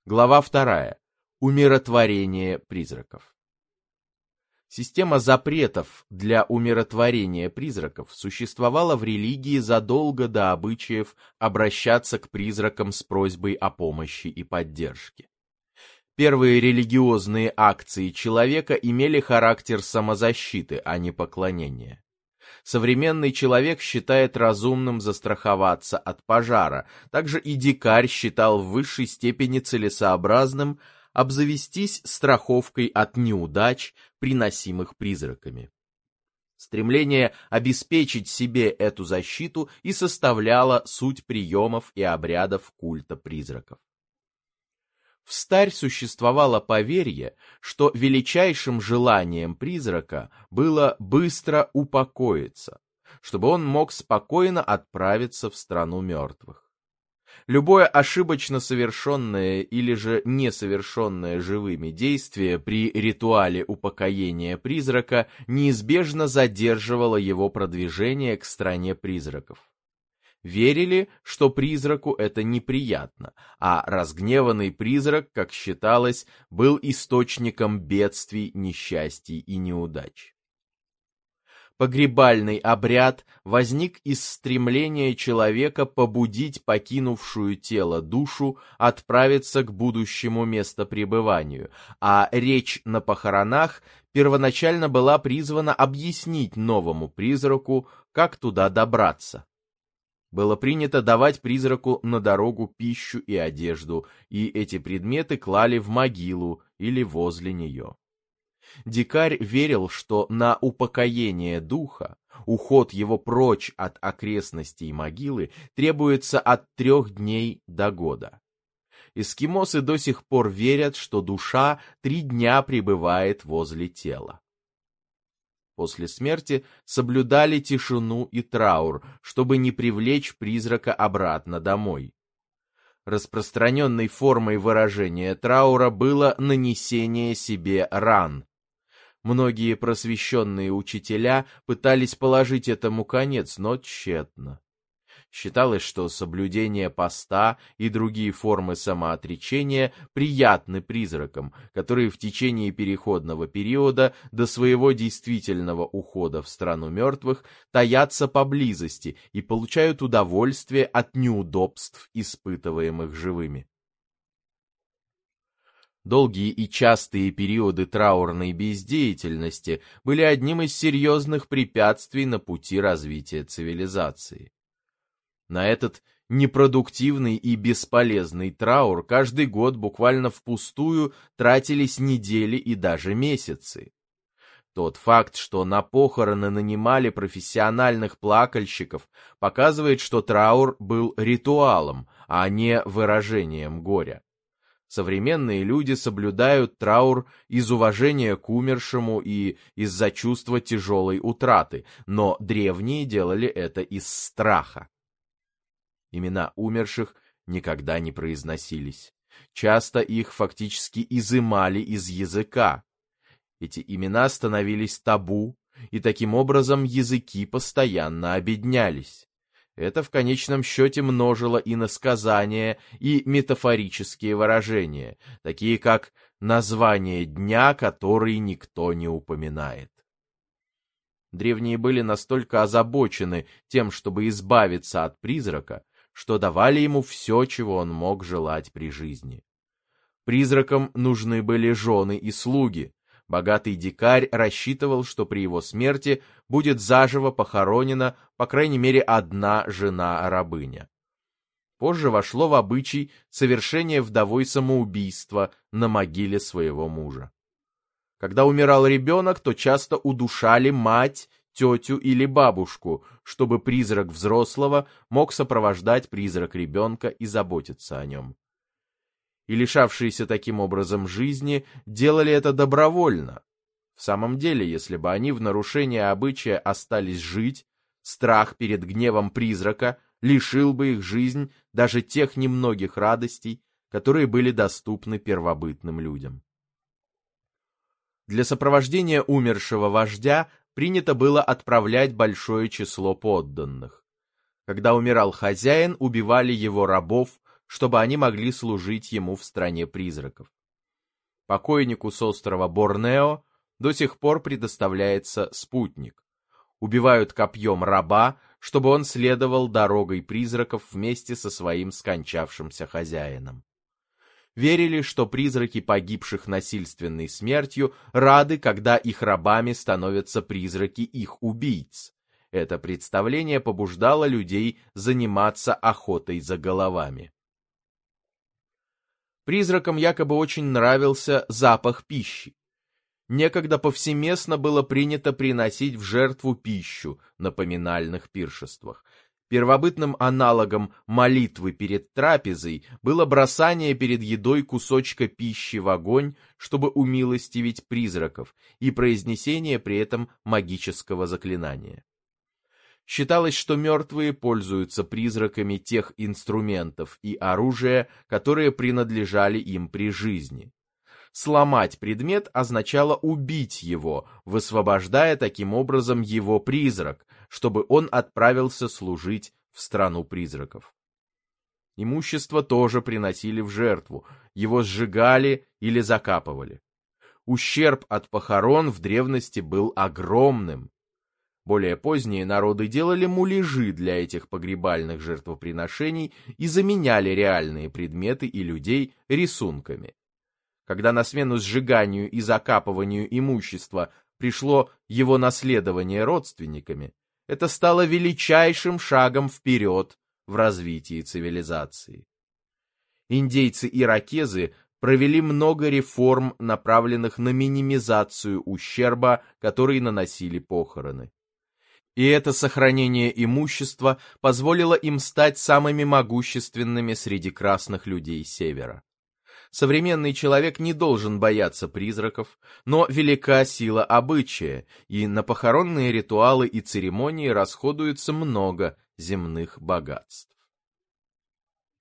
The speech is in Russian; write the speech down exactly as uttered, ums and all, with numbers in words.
Глава вторая. Умиротворение призраков. Система запретов для умиротворения призраков существовала в религии задолго до обычаев обращаться к призракам с просьбой о помощи и поддержке. Первые религиозные акции человека имели характер самозащиты, а не поклонения. Современный человек считает разумным застраховаться от пожара, также и дикарь считал в высшей степени целесообразным обзавестись страховкой от неудач, приносимых призраками. Стремление обеспечить себе эту защиту и составляло суть приемов и обрядов культа призраков. Встарь существовало поверье, что величайшим желанием призрака было быстро упокоиться, чтобы он мог спокойно отправиться в страну мертвых. Любое ошибочно совершенное или же несовершенное живыми действие при ритуале упокоения призрака неизбежно задерживало его продвижение к стране призраков. Верили, что призраку это неприятно, а разгневанный призрак, как считалось, был источником бедствий, несчастий и неудач. Погребальный обряд возник из стремления человека побудить покинувшую тело душу отправиться к будущему местопребыванию, а речь на похоронах первоначально была призвана объяснить новому призраку, как туда добраться. Было принято давать призраку на дорогу пищу и одежду, и эти предметы клали в могилу или возле нее. Дикарь верил, что на упокоение духа, уход его прочь от окрестностей могилы, требуется от трех дней до года. Эскимосы до сих пор верят, что душа три дня пребывает возле тела. После смерти соблюдали тишину и траур, чтобы не привлечь призрака обратно домой. Распространенной формой выражения траура было нанесение себе ран. Многие просвещенные учителя пытались положить этому конец, но тщетно. Считалось, что соблюдение поста и другие формы самоотречения приятны призракам, которые в течение переходного периода до своего действительного ухода в страну мертвых таятся поблизости и получают удовольствие от неудобств, испытываемых живыми. Долгие и частые периоды траурной бездеятельности были одним из серьезных препятствий на пути развития цивилизации. На этот непродуктивный и бесполезный траур каждый год буквально впустую тратились недели и даже месяцы. Тот факт, что на похороны нанимали профессиональных плакальщиков, показывает, что траур был ритуалом, а не выражением горя. Современные люди соблюдают траур из уважения к умершему и из-за чувства тяжелой утраты, но древние делали это из страха. Имена умерших никогда не произносились. Часто их фактически изымали из языка. Эти имена становились табу, и таким образом языки постоянно обеднялись. Это в конечном счете множило иносказания и метафорические выражения, такие как название дня, который никто не упоминает. Древние были настолько озабочены тем, чтобы избавиться от призрака, что давали ему все, чего он мог желать при жизни. Призракам нужны были жены и слуги. Богатый дикарь рассчитывал, что при его смерти будет заживо похоронена, по крайней мере, одна жена-рабыня. Позже вошло в обычай совершение вдовой самоубийства на могиле своего мужа. Когда умирал ребенок, то часто удушали мать, тетю или бабушку, чтобы призрак взрослого мог сопровождать призрак ребенка и заботиться о нем. И лишавшиеся таким образом жизни делали это добровольно. В самом деле, если бы они в нарушение обычая остались жить, страх перед гневом призрака лишил бы их жизнь даже тех немногих радостей, которые были доступны первобытным людям. Для сопровождения умершего вождя принято было отправлять большое число подданных. Когда умирал хозяин, убивали его рабов, чтобы они могли служить ему в стране призраков. Покойнику с острова Борнео до сих пор предоставляется спутник. Убивают копьем раба, чтобы он следовал дорогой призраков вместе со своим скончавшимся хозяином. Верили, что призраки погибших насильственной смертью рады, когда их рабами становятся призраки их убийц. Это представление побуждало людей заниматься охотой за головами. Призракам якобы очень нравился запах пищи. Некогда повсеместно было принято приносить в жертву пищу на поминальных пиршествах. Первобытным аналогом молитвы перед трапезой было бросание перед едой кусочка пищи в огонь, чтобы умилостивить призраков, и произнесение при этом магического заклинания. Считалось, что мертвые пользуются призраками тех инструментов и оружия, которые принадлежали им при жизни. Сломать предмет означало убить его, высвобождая таким образом его призрак, чтобы он отправился служить в страну призраков. Имущество тоже приносили в жертву, его сжигали или закапывали. Ущерб от похорон в древности был огромным. Более поздние народы делали муляжи для этих погребальных жертвоприношений и заменяли реальные предметы и людей рисунками. Когда на смену сжиганию и закапыванию имущества пришло его наследование родственниками, это стало величайшим шагом вперед в развитии цивилизации. Индейцы-иракезы провели много реформ, направленных на минимизацию ущерба, который наносили похороны. И это сохранение имущества позволило им стать самыми могущественными среди красных людей Севера. Современный человек не должен бояться призраков, но велика сила обычая, и на похоронные ритуалы и церемонии расходуется много земных богатств.